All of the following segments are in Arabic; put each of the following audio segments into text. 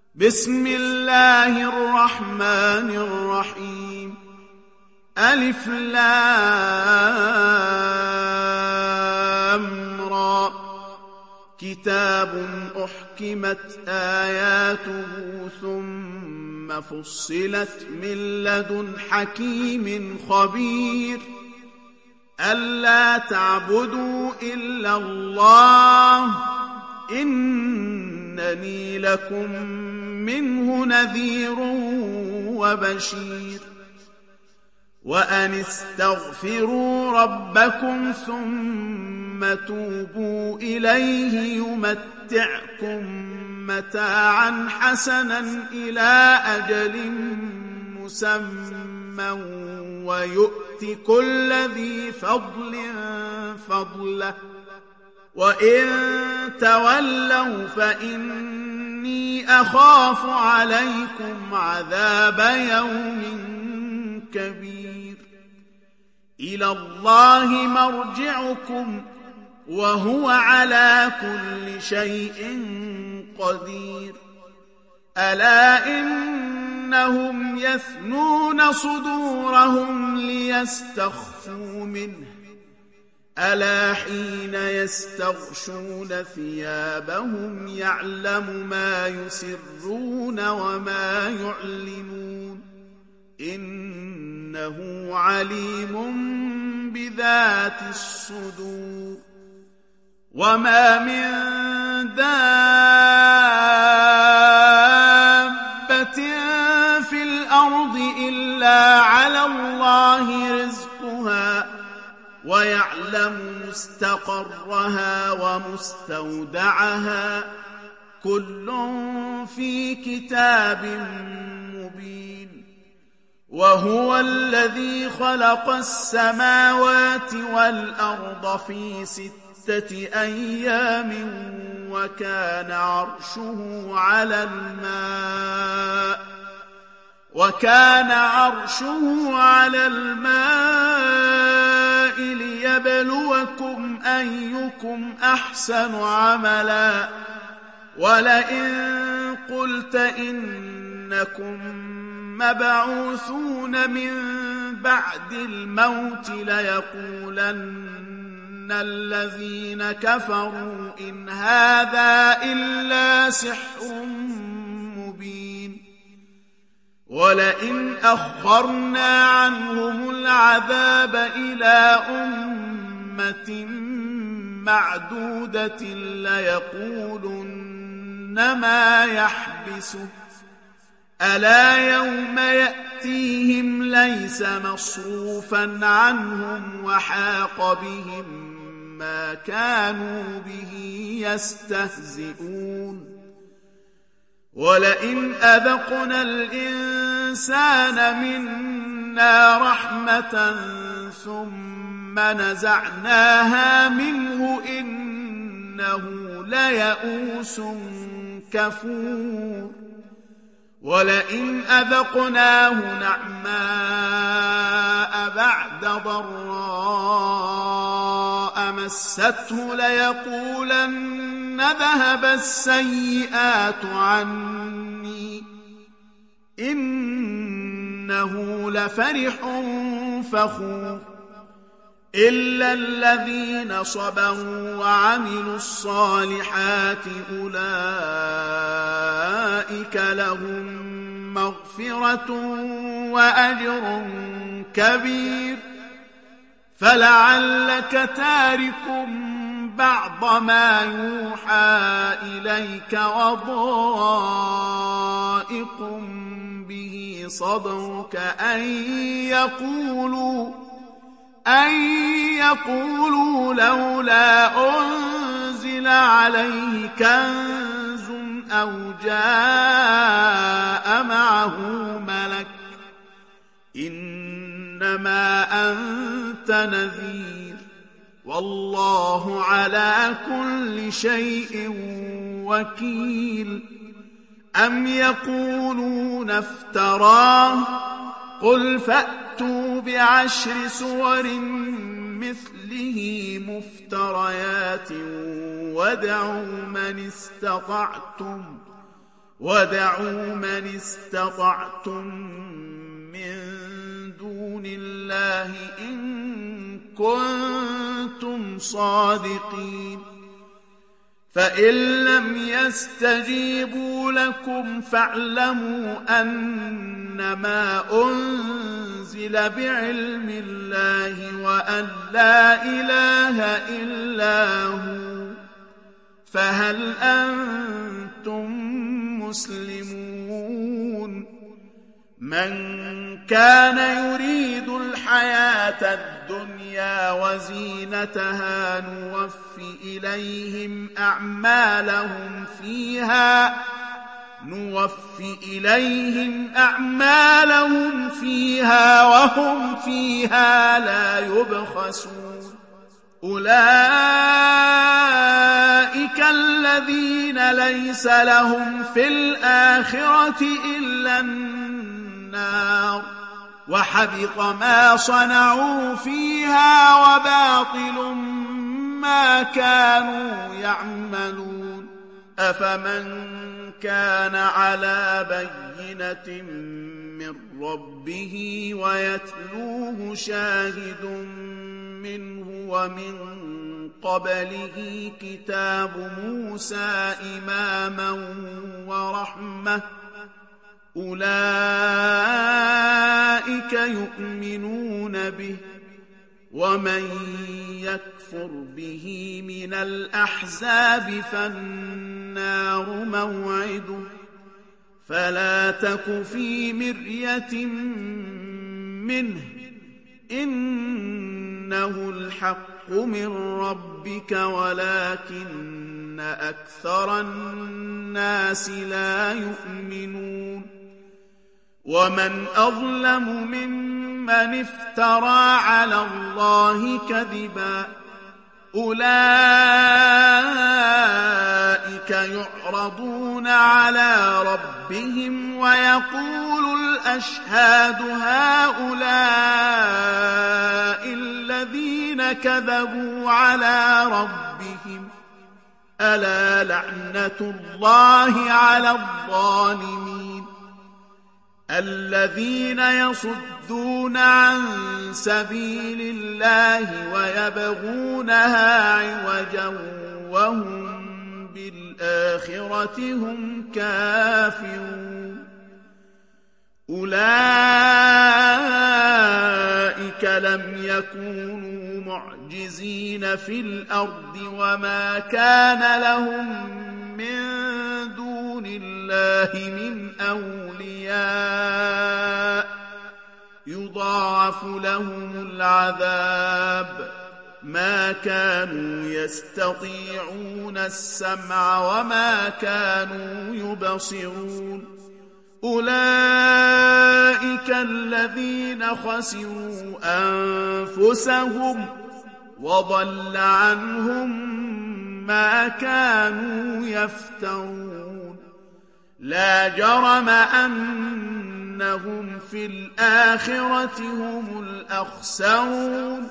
بسم الله الرحمن الرحيم. ألف لام را. كتاب أحكمت آياته ثم فصلت من لدن حكيم خبير. ألا تعبدوا إلا الله إنني لكم منه نذير وبشير. وأن استغفروا ربكم ثم توبوا إليه يمتعكم متاعا حسنا إلى أجل مسمى ويؤت كل ذي فضل فضله وإن تولوا فإني أخاف عليكم عذاب يوم كبير. إلى الله مرجعكم وهو على كل شيء قدير. ألا إنهم يثنون صدورهم ليستخفوا منه ألا حين يستغشون ثيابهم يعلم ما يسرون وما يعلنون إنه عليم بذات الصدور. وما من دابة في الأرض إلا على الله رزقها ويعلم مستقرها ومستودعها كل في كتاب مبين. وهو الذي خلق السماوات والأرض في 6 أيام وكان عرشه على الماء ليبلوكم أيكم أحسن عملا. ولئن قلت إنكم مبعوثون من بعد الموت ليقولن الذين كفروا إن هذا إلا سحر مبين. ولئن أخرنا عنهم العذاب إلى أمة معدودة ليقولن ما يحبسه ألا يوم يأتيهم ليس مصروفا عنهم وحاق بهم ما كانوا به يستهزئون. ولئن أذقنا الإنسان منا رحمة ثم نزعناها منه إنه ليئوس كفور. ولئن أذقناه نعماء بعد ضراء مسته ليقولن ذهب السيئات عني إنه لفرح فخور. إلا الذين صبروا وعملوا الصالحات أولئك لهم مغفرة وأجر كبير. فلعلك تارك بعض ما يوحى إليك وضائق به صدرك أن يقولوا لولا أنزل عليه كنز أو جاء معه ملك إنما أنت نذير والله على كل شيء وكيل. أم يقولون افتراه قل فأتوا ب10 سور مثله مفتريات وادعوا من استطعتم ودعوا من استطعتم من دون الله إن كنتم صادقين فإن لم يستجيبوا لكم فاعلموا أنما أنزل بعلم الله وأن لا إله إلا هو فهل أنتم مسلمون من كان يريد الحياة الدنيا وزينتها نوفي إليهم أعمالهم فيها وهم فيها لا يبخسون أولئك الذين ليس لهم في الآخرة إلا النار وحبط ما صنعوا فيها وباطل ما كانوا يعملون أفمن كان على بينة من ربه ويتلوه شاهد منه ومن قبله كتاب موسى إماما ورحمة أولئك يؤمنون به ومن يكفر به من الأحزاب فالنار موعده فلا تك في مرية منه إنه الحق من ربك ولكن أكثر الناس لا يؤمنون ومن أظلم ممن افترى على الله كذبا أولئك يعرضون على ربهم ويقول الأشهاد هؤلاء الذين كذبوا على ربهم ألا لعنة الله على الظالمين الذين يصدون عن سبيل الله ويبغونها عوجا وهم بالآخرة هم كافرون أولئك لم يكونوا معجزين في الأرض وما كان لهم من دون الله من أولياء يضاعف لهم العذاب ما كانوا يستطيعون السمع وما كانوا يبصرون أولئك الذين خسروا أنفسهم وضل عنهم ما كانوا يفترون لا جرم أنهم في الآخرة هم الأخسرون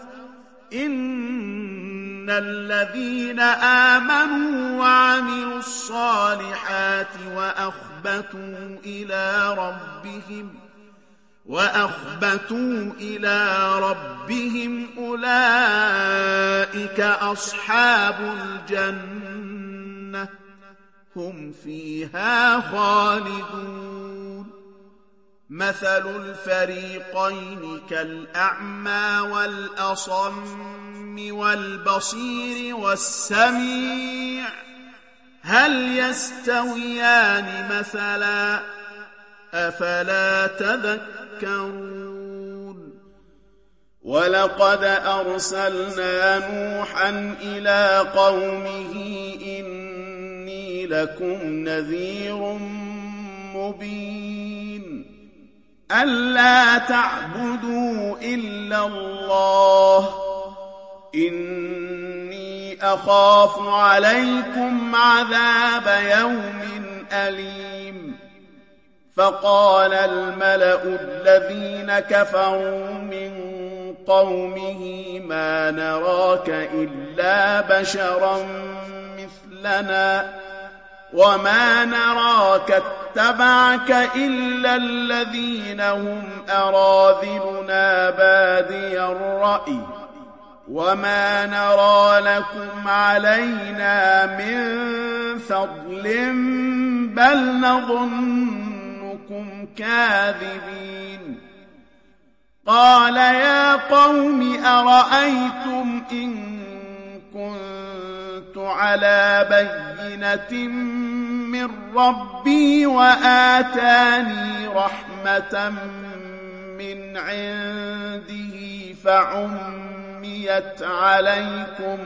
إن الذين آمنوا وعملوا الصالحات وأخبتوا إلى ربهم أولئك أصحاب الجنة هم فيها خالدون مثل الفريقين كالأعمى والأصم والبصير والسميع هل يستويان مثلا أفلا تذكرون ولقد أرسلنا نوحا إلى قومه إني لكم نذير مبين ألا تعبدوا إلا الله إني أخاف عليكم عذاب يوم أليم فقال الملأ الذين كفروا من قومه ما نراك إلا بشرا مثلنا وما نراك اتبعك إلا الذين هم أراذلنا بادي الرأي وما نرى لكم علينا من فضل بل نظنكم كاذبين قال يا قوم أرأيتم إن كنت على بينة من ربي وآتاني رحمة من عنده فعميت عليكم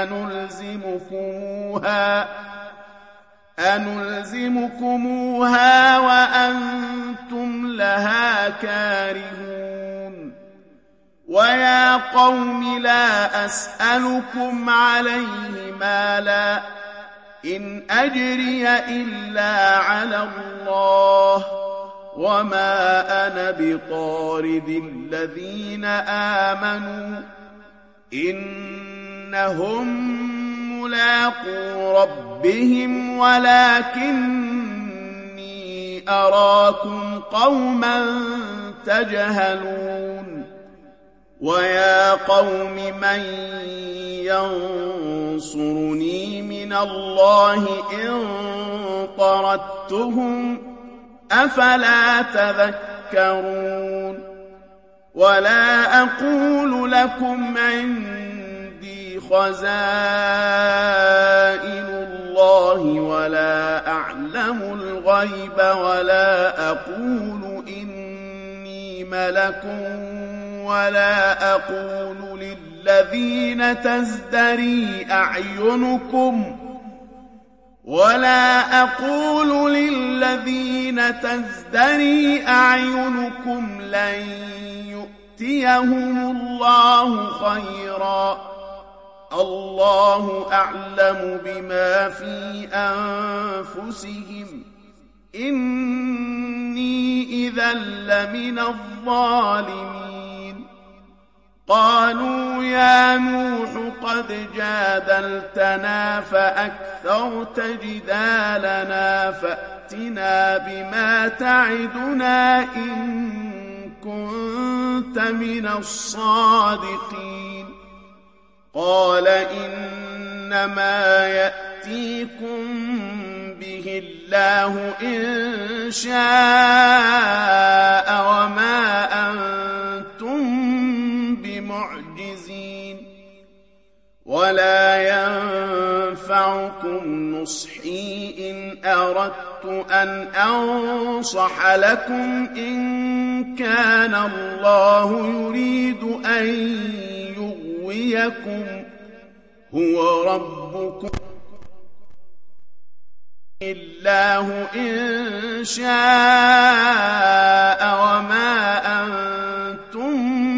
أنلزمكموها وأنتم لها كارهون ويا قوم لا أسألكم عليه مالا إن أجري إلا على الله وما أنا بطارد الذين آمنوا إنهم ملاقو ربهم ولكني أراكم قوما تجهلون ويا قوم من ينصرني من الله إن طردتهم أفلا تذكرون ولا أقول لكم عندي خزائن الله ولا أعلم الغيب ولا أقول إني ملك ولا أقول للذين تزدري أعينكم لن يؤتيهم الله خيرا الله أعلم بما في أنفسهم إني إذا لمن الظالمين قالوا يا نوح قد جادلتنا فأكثرت جدالنا فأتنا بما تعدنا إن كنت من الصادقين قال إنما يأتيكم به الله إن شاء وما أنتم بمعجزين ولا ينفعكم نصحي إن أردت أن أنصح لكم إن كان الله يريد أن يغويكم هو ربكم الله إن شاء وما أنتم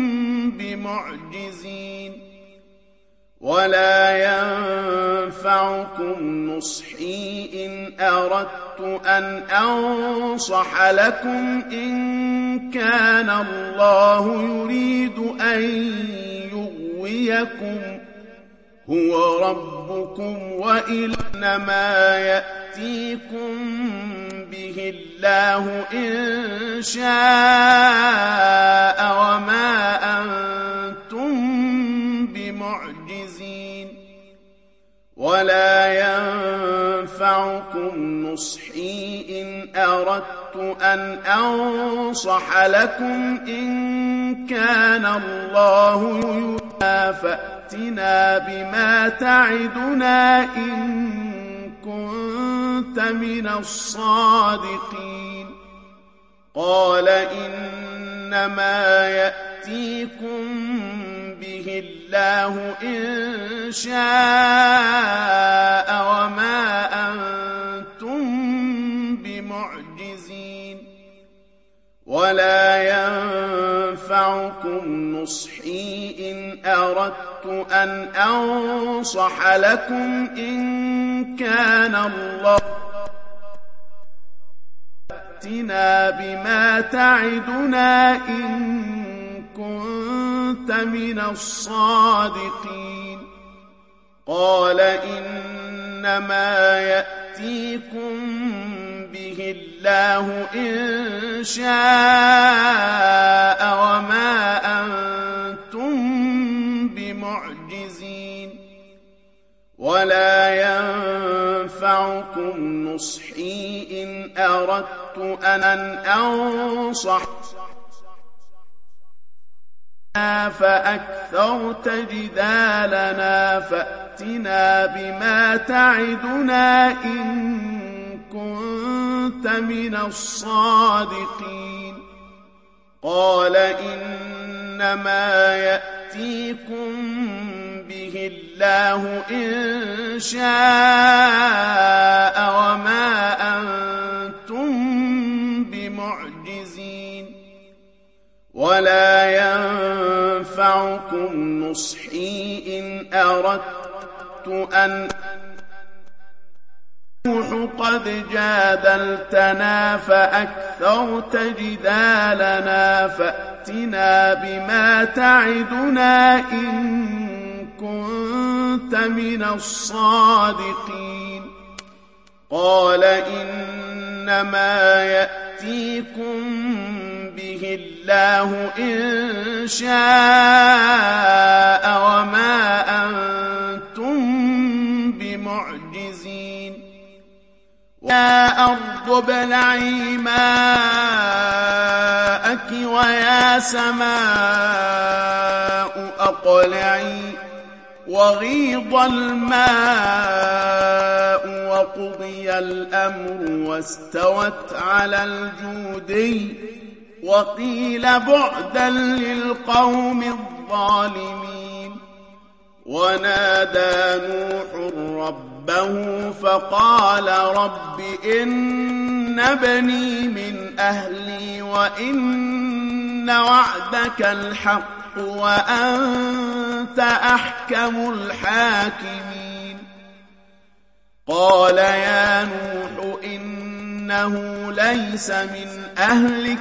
بمعجزين ولا ينفعكم نصحي إن أردت أن أنصح لكم إن كان الله يريد أن يغويكم هو ربكم وإنما يأتيكم به الله إن شاء وما أنتم بمعجزين ولا ينفعكم نصحي إن أردت أن أنصح لكم إن كان الله يريد فأتنا بما تعدنا إن كنت من الصادقين قال إنما يأتيكم به الله إن شاء وما أنتم بمعجزين ولا ينفعكم نصحي إن أردت أن أنصح لكم إن كان الله فأتنا بما تعدنا إن كنت من الصادقين قال إنما يأتي يأتيكم به الله إن شاء وما أنتم بمعجزين ولا ينفعكم نصحي إن أردت أن أنصح فأكثرت جدالنا فأتنا بما تعدنا إن كنت من الصادقين قال إنما يأتيكم به الله إن شاء وما أنتم بمعجزين ولا ينفعكم نصحي إن أردت أن قد جادلتنا فأكثرت جدالنا فأتنا بما تعدنا إن كنت من الصادقين قال إنما يأتيكم به الله إن شاء وما أنتم بمعجزين يا أرض ابلعي ماءك ويا سماء أقلعي وغيض الماء وقضي الأمر واستوت على الجودي وقيل بعدا للقوم الظالمين ونادى نوح ربه فقال رب إن ابني من أهلي وإن وعدك الحق وأنت أحكم الحاكمين قال يا نوح إنه ليس من أهلك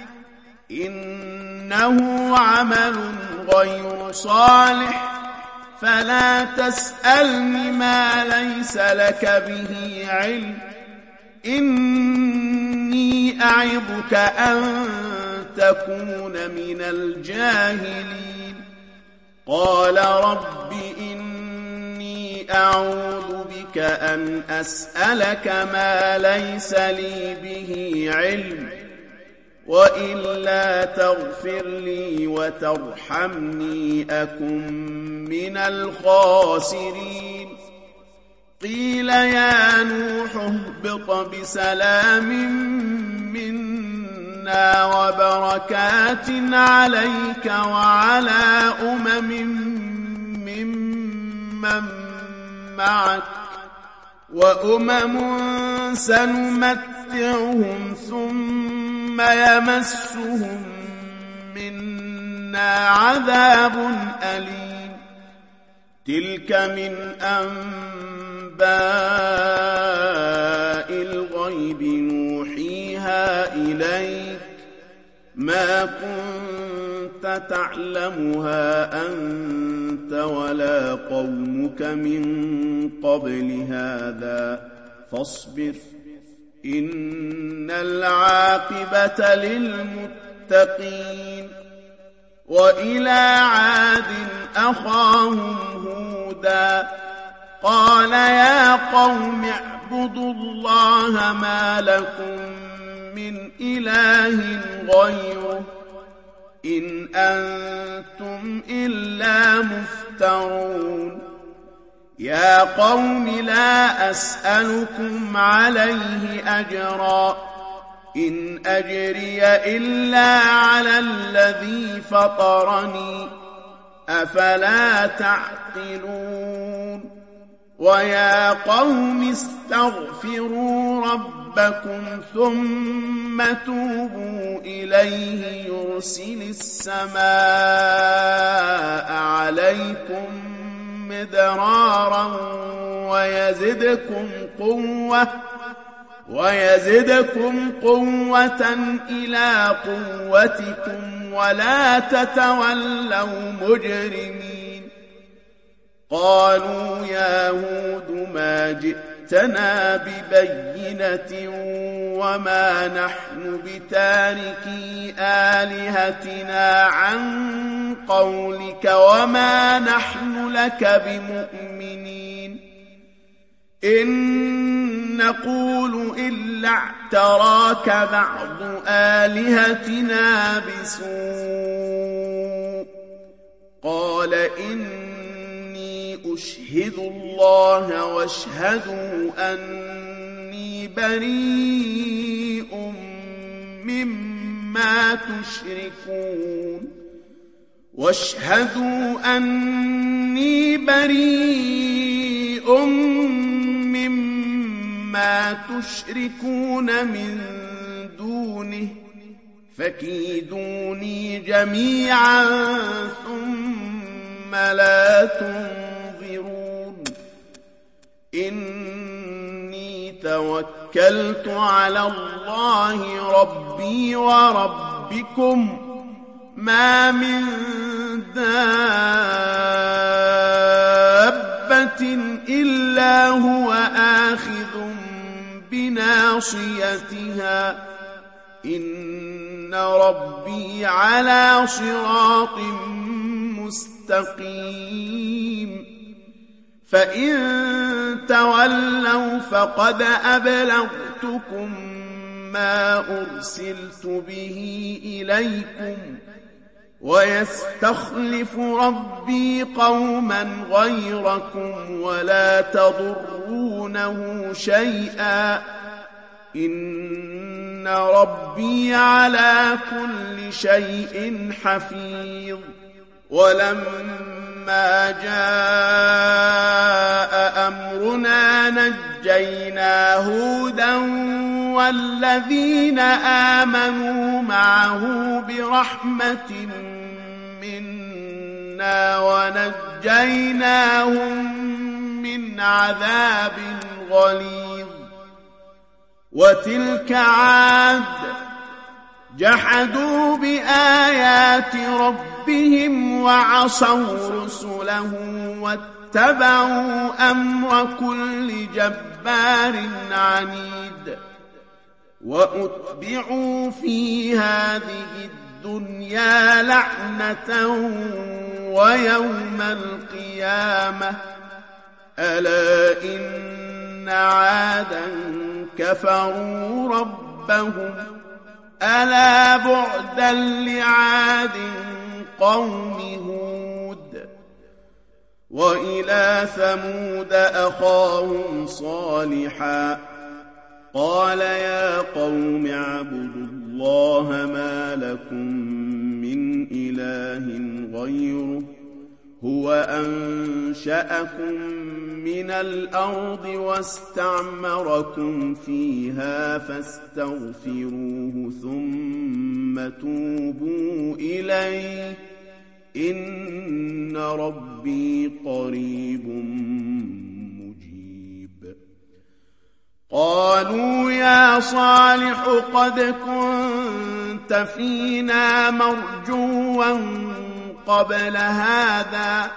إنه عمل غير صالح فلا تسألني ما ليس لك به علم إني أعظك أن تكون من الجاهلين قال رب إني أعوذ بك أن أسألك ما ليس لي به علم وإلا تغفر لي وترحمني أكن من الخاسرين قيل يا نوح اهبط بسلام منا وبركات عليك وعلى ممن معك وأمم سنمتعهم ثم يمسهم منا عذاب أليم تلك من أنباء الغيب نوحيها إليك ما كنت تعلمها أنت ولا قومك من قبل هذا فاصبر إن العاقبة للمتقين وإلى عاد أخاهم هودا قال يا قوم اعبدوا الله ما لكم من إله غيره إن أنتم إلا مفترون يا قوم لا أسألكم عليه أجرا إن أجري إلا على الذي فطرني أفلا تعقلون ويا قوم استغفروا ربكم ثم توبوا إليه يرسل السماء عليكم مدرارا ويزدكم قوة إلى قوتكم ولا تتولوا مجرمين قالوا يا هود ما جئت جئتنا ببينة وما نحن بتاركي آلهتنا عن قولك وما نحن لك بمؤمنين إن نقول إلا اعتراك بعض آلهتنا بسوء قال إني أشهد الله واشهدوا أني بريء مما تشركون واشهدوا أني بريء مما تشركون من دونه فكيدوني جميعا ثم لا تنظرون إني توكلت على الله ربي وربكم ما من دابة إلا هو آخذ بناصيتها إن ربي على صراط مستقيم فإن تولوا فقد أبلغتكم ما أرسلت به إليكم ويستخلف ربي قوما غيركم ولا تضرونه شيئا إن ربي على كل شيء حفيظ ولما جاء أمرنا نجينا هودا والذين آمنوا معه برحمة منا ونجيناهم من عذاب غليظ وتلك عاد جحدوا بآيات ربهم وعصوا رسله واتبعوا أمر كل جبار عنيد وأتبعوا في هذه الدنيا لعنة ويوم القيامة ألا إن عادا كفروا ربهم ألا بعدا لعاد قوم هود وإلى ثمود أخاهم صالحا قال يا قوم اعبدوا الله ما لكم من إله غيره هو أنشأكم من الأرض واستعمركم فيها فاستغفروه ثم توبوا إليه إن ربي قريب مجيب قالوا يا صالح قد كنت فينا مرجوا قبل هذا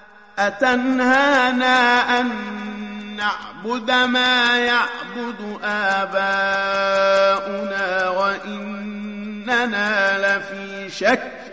أتنهانا أن نعبد ما يعبد آباؤنا وإننا لفي شك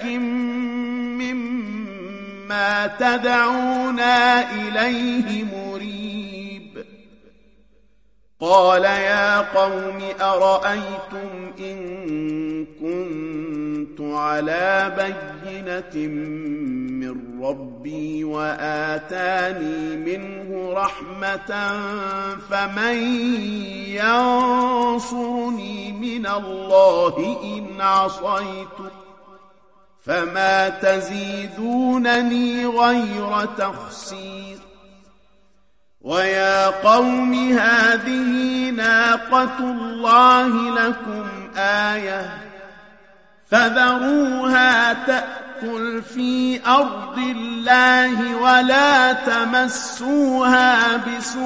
مما تدعونا إليه مريب قال يا قوم أرأيتم إن كنت على بينة من ربي وآتاني منه رحمة فمن ينصرني من الله إن عصيته فما تزيدونني غير تخسير ويا قوم هذه ناقة الله لكم آية فذروها تأكل في أرض الله ولا تمسوها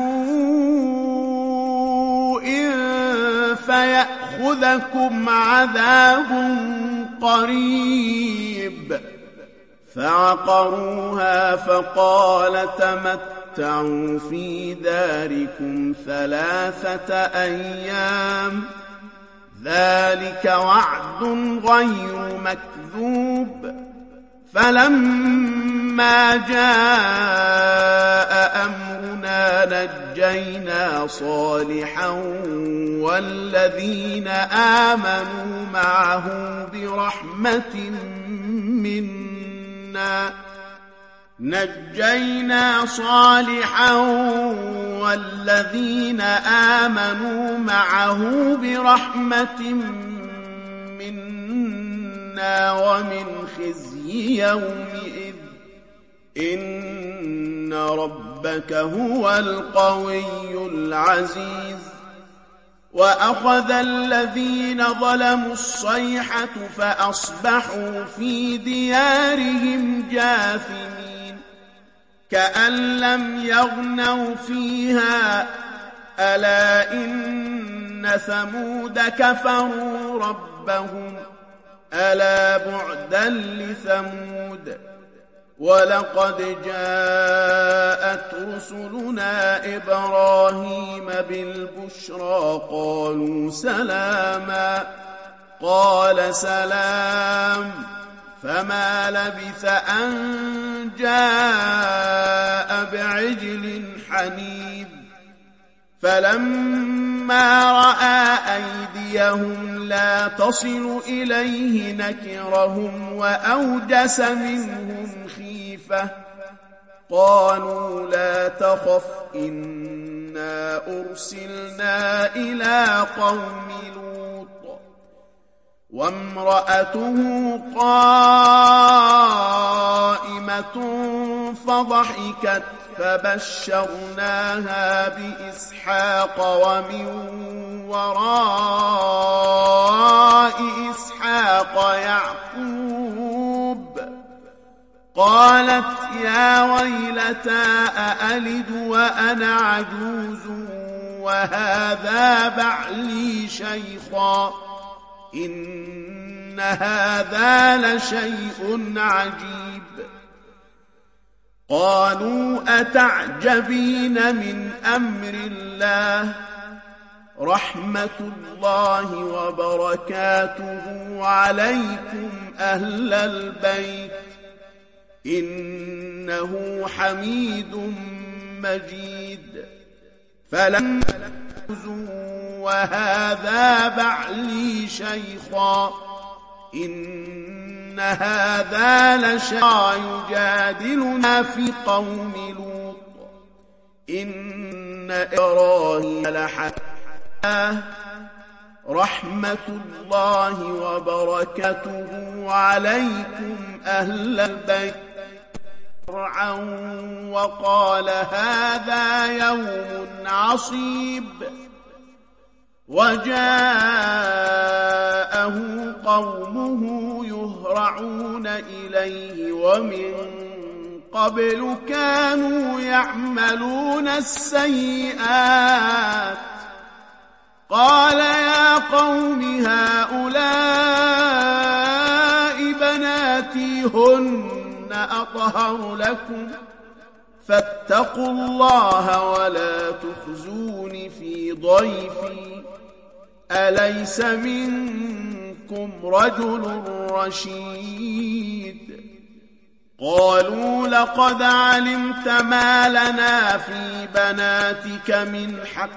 بسوء فيأخذكم عذاب قريب فعقروها فقال تمتعوا تمتعوا في داركم 3 أيام ذلك وعد غير مكذوب. فلما جاء أمرنا نجينا صالحا والذين آمنوا معه برحمة منا ومن خزي يومئذ إن ربك هو القوي العزيز. وأخذ الذين ظلموا الصيحة فأصبحوا في ديارهم جاثمين كأن لم يغنوا فيها ألا إن ثمود كفروا ربهم ألا بعدا لثمود. ولقد جاءت رسلنا إبراهيم بالبشرى قالوا سلاما قال سلام فما لبث أن جاء بعجل حنيذ. فلما رأى أيديهم لا تصل إليه نكرهم وأوجس منهم خيفة قالوا لا تخف إنا أرسلنا إلى قوم لوط وامرأته قائمة فضحكت فبشرناها بإسحاق ومن وراء إسحاق يعقوب. قالت يا ويلتى أألد وأنا عجوز وهذا بعلي شيخا إن هذا لشيء عجيب. قالوا أتعجبين من أمر الله رحمة الله وبركاته عليكم أهل البيت إنه حميد مجيد. فلم وهذا بعلي شيخا إن هذا لشيء يجادلنا في قوم لوط إن إبراهيم لحليم رحمة الله وبركاته عليكم أهل البيت. فرعون وقال هذا يوم عصيب وجاءه قومه يهرعون إليه ومن قبل كانوا يعملون السيئات. قال يا قوم هؤلاء بناتي هن أطهر لكم فاتقوا الله ولا تخزون في ضيفي أليس منكم رجل رشيد. قالوا لقد علمت ما لنا في بناتك من حق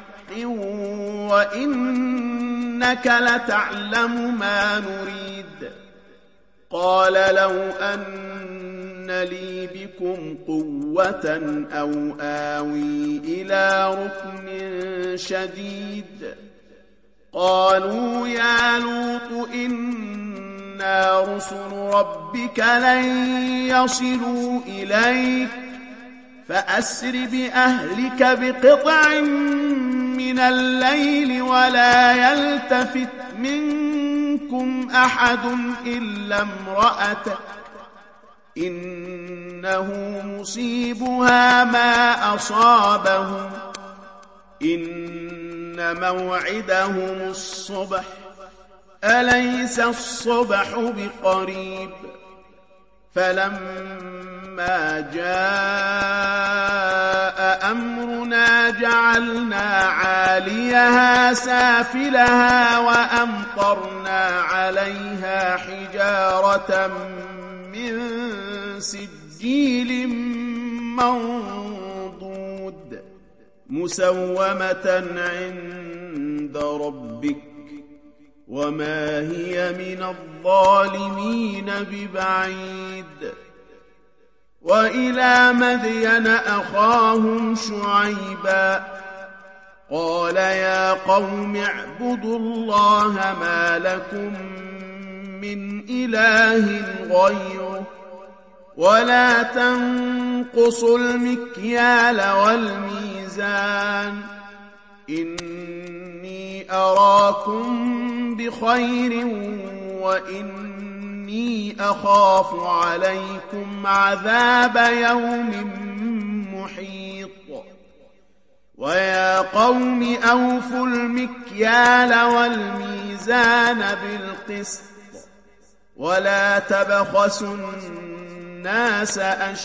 وإنك لتعلم ما نريد. قال لو أن لي بكم قوة أو آوي إلى ركن شديد. قالوا يا لوط إنا رسل ربك لن يصلوا إليك فأسر بأهلك بقطع من الليل ولا يلتفت منكم أحد إلا امرأتك إنه مصيبها ما أصابهم إن موعدهم الصبح أليس الصبح بقريب. فلما جاء أمرنا جعلنا عاليها سافلها وأمطرنا عليها حجارة من سجيل منضود مسومة عند ربك وما هي من الظالمين ببعيد وإلى مدين أخاهم شعيبا قال يا قوم اعبدوا الله ما لكم من إله غيره ولا تنقصوا المكيال والميزان إني أراكم بخير وإني أخاف عليكم عذاب يوم محيط ويا قوم أوفوا المكيال والميزان بالقسط ولا تبخسوا الناس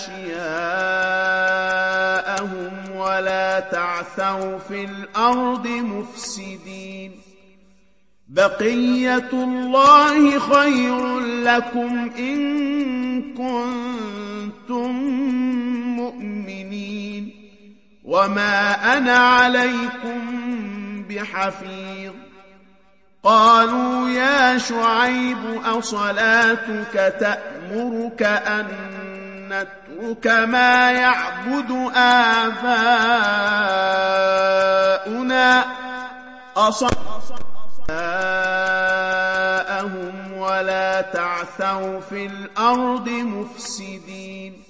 أشياءهم ولا تعثوا في الأرض مفسدين بقية الله خير لكم إن كنتم مؤمنين وما أنا عليكم بحفيظ قالوا يا شعيب أصلاتك تأمرك أن نترك ما يعبد آباؤنا أصلاءهم ولا تعثوا في الأرض مفسدين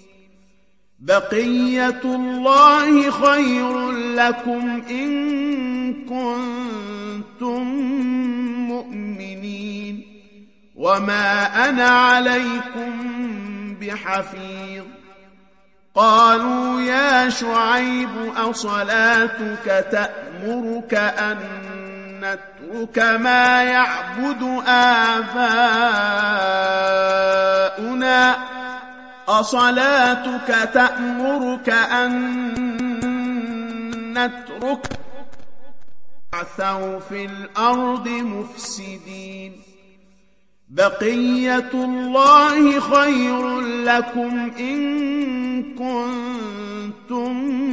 بقية الله خير لكم إن كنتم مؤمنين وما أنا عليكم بحفيظ قالوا يا شعيب أصلاتك تأمرك أن نترك ما يعبد آباؤنا أصلاتك تأمرك أن نترك عثوا في الأرض مفسدين بقية الله خير لكم إن كنتم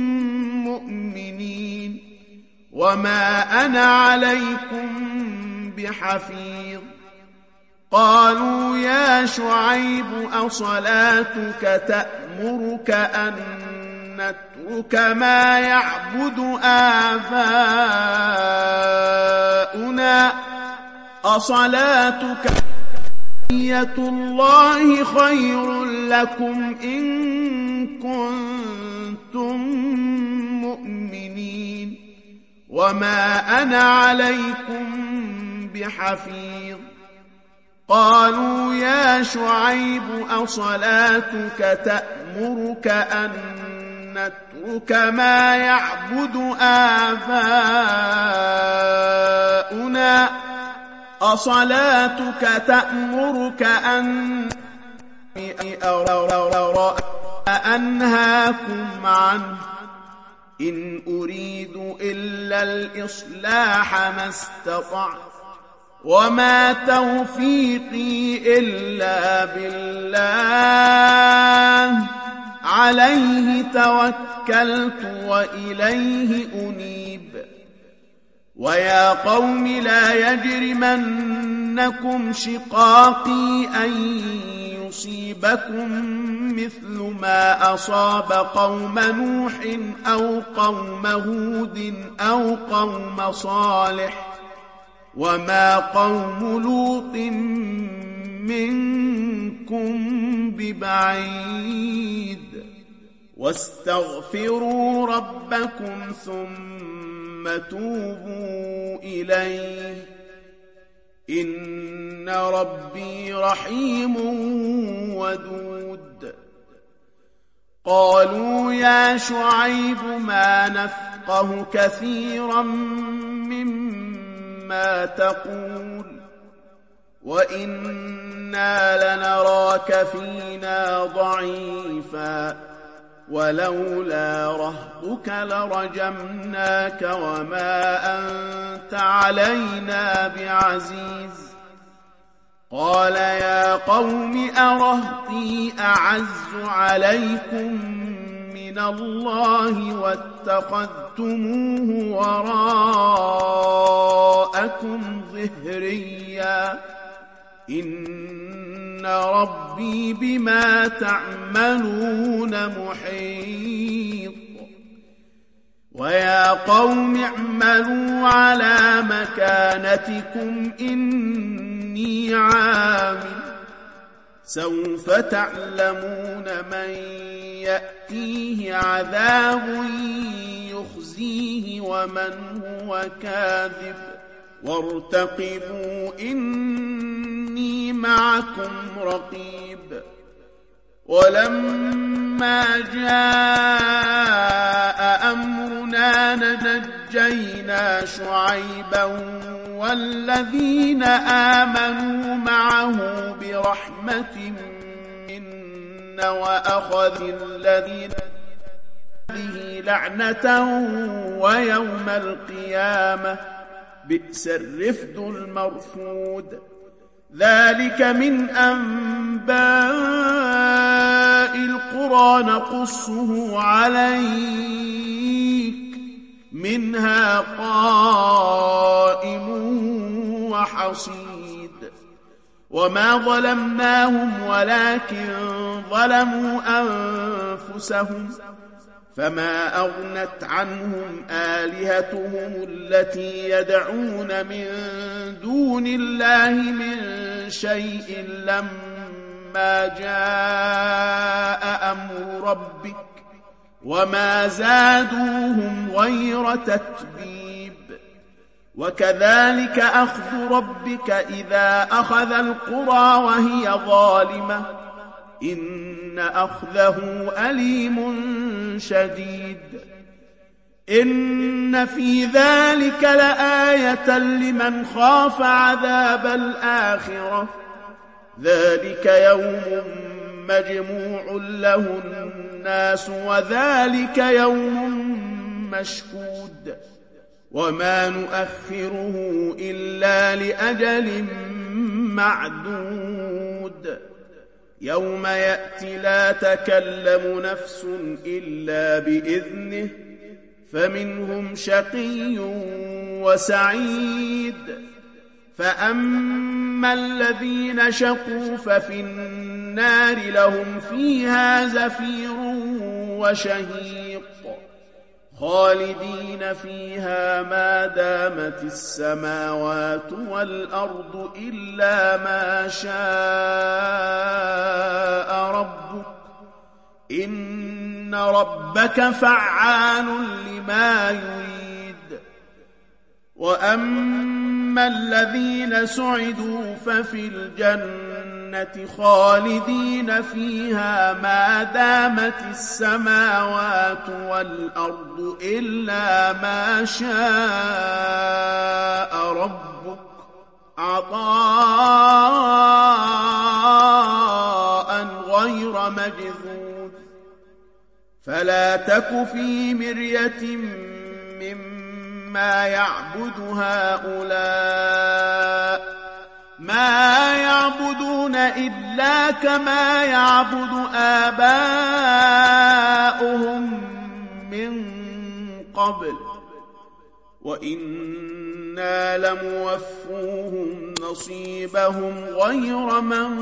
مؤمنين وما أنا عليكم بحفيظ قالوا يا شعيب أصلاتك تأمرك أن نترك ما يعبد آباؤنا أصلاتك بقية الله خير لكم إن كنتم مؤمنين وما أنا عليكم بحفيظ قالوا يا شعيب أصلاتك تأمرك أن نترك ما يعبد آباؤنا أصلاتك تأمرك أن أنهاكم عنه إن أريد إلا الإصلاح ما استطعت وما توفيقي إلا بالله عليه توكلت وإليه أنيب ويا قوم لا يجرمنكم شقاقي أن يصيبكم مثل ما أصاب قوم نوح أو قوم هود أو قوم صالح وما قوم لوط منكم ببعيد واستغفروا ربكم ثم توبوا إليه إن ربي رحيم ودود قالوا يا شعيب ما نفقه كثيرا مما تقول وإنا لنراك فينا ضعيفا ولولا رهطك لرجمناك وما أنت علينا بعزيز قال يا قوم أرهطي أعز عليكم من الله واتخذتموه وراءكم ظهريا إن ربي بما تعملون محيط ويا قوم اعملوا على مكانتكم إني عامل سوف تعلمون من يأتيه عذاب يخزيه ومن هو كاذب وارتقبوا إني معكم رقيب ولما جاء أمرنا نجينا شعيبا والذين آمنوا معه برحمة منا وأخذ الذين به لعنة ويوم القيامة بئس الرفد المرفود ذلك من أنباء القرى نقصه عليك منها قائم وحصيد وما ظلمناهم ولكن ظلموا أنفسهم فما أغنت عنهم آلهتهم التي يدعون من دون الله من شيء لما جاء أمر ربك وما زادوهم غير تتبيب وكذلك أخذ ربك إذا أخذ القرى وهي ظالمة إن أخذه أليم شديد إن في ذلك لآية لمن خاف عذاب الآخرة ذلك يوم مجموع له الناس وذلك يوم مشهود وما نؤخره إلا لأجل معدود يوم يأتي لا تكلم نفس إلا بإذنه فمنهم شقي وسعيد فأما الذين شقوا ففي النار لهم فيها زفير وشهيق خالدين فيها ما دامت السماوات والأرض إلا ما شاء ربك إن ربك فعال لما يريد وأما الذين سعدوا ففي الجنة خالدين فيها ما دامت السماوات والأرض إلا ما شاء ربك عطاء غير مجذوذ فلا تك في مرية مما يعبد هؤلاء ما يعبدون إلا كما يعبد آباؤهم من قبل وإنا لموفوهم نصيبهم غير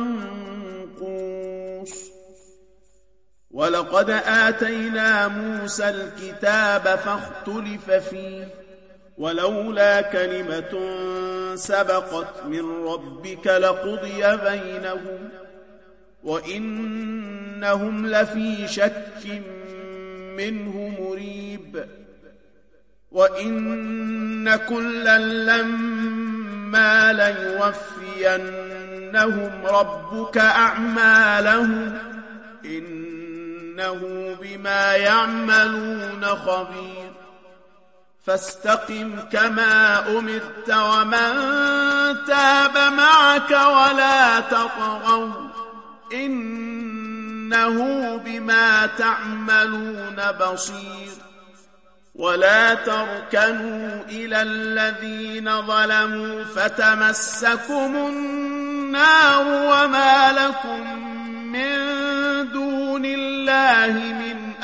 منقوص ولقد آتينا موسى الكتاب فاختلف فيه ولولا كلمة سبقت من ربك لقضي بينهم وإنهم لفي شك منه مريب وإن كلا لما ليوفينهم ربك أعمالهم إنه بما يعملون خبير فاستقم كما أمرت ومن تاب معك معك ولا تطغوا إنه بما تعملون بصير ولا تركنوا إلى الذين ظلموا فتمسكم النار وما لكم من دون الله من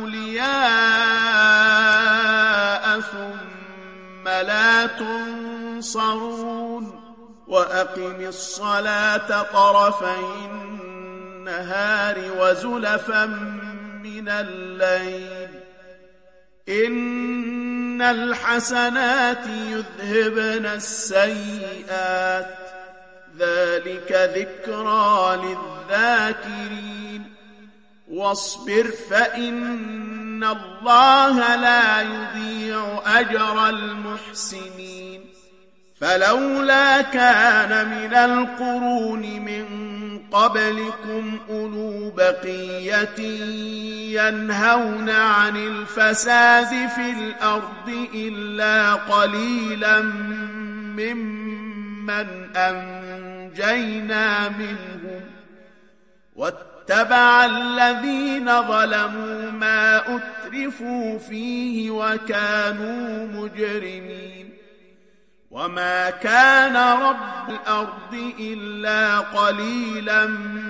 أولياء ثم لا تنصرون وأقم الصلاة طرفي النهار وزلفا من الليل إن الحسنات يذهبن السيئات ذلك ذكرى للذاكرين واصبر فإن الله لا يضيع أجر المحسنين فلولا كان من القرون من قبلكم أولو بقية ينهون عن الفساد في الأرض إلا قليلا ممن أنجينا منهم واتبع الذين ظلموا ما أترفوا فيه وكانوا مجرمين وما كان رب الأرض إلا قليلا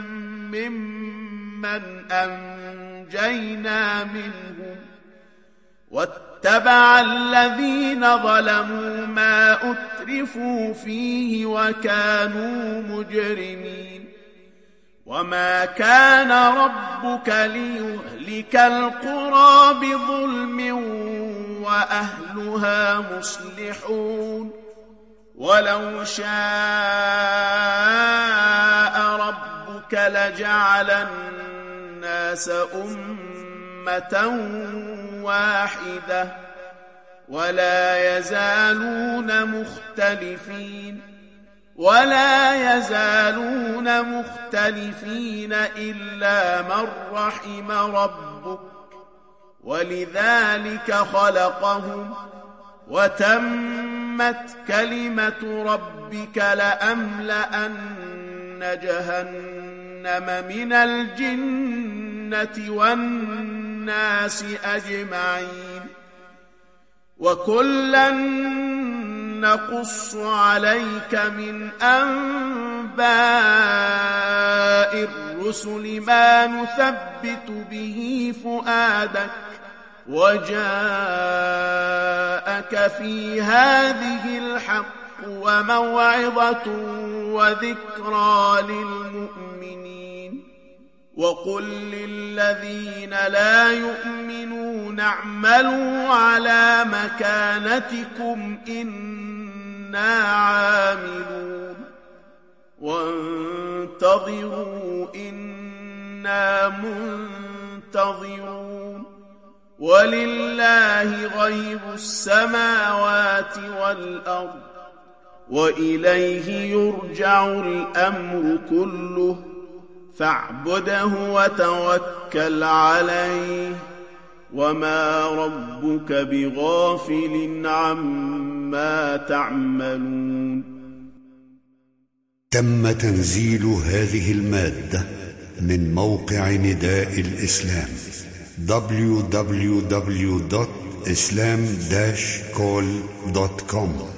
ممن أنجينا منهم واتبع الذين ظلموا ما أترفوا فيه وكانوا مجرمين وما كان ربك ليهلك القرى بظلم وأهلها مصلحون ولو شاء ربك لجعل الناس أمة واحدة ولا يزالون مختلفين إلا من رحم ربك ولذلك خلقهم وتمت كلمة ربك لأملأن جهنم من الجنة والناس أجمعين وكلا نقص عليك من أنباء الرسل ما نثبت به فؤادك وجاءك في هذه الحق وموعظة وذكرى للمؤمنين وقل للذين لا يؤمنون اعملوا على مكانتكم إنا عاملون وانتظروا إنا منتظرون ولله غيب السماوات والأرض وإليه يرجع الأمر كله فاعبده وتوكل عليه وما ربك بغافل عما تعملون. تم تنزيل هذه المادة من موقع نداء الإسلام www.islam-call.com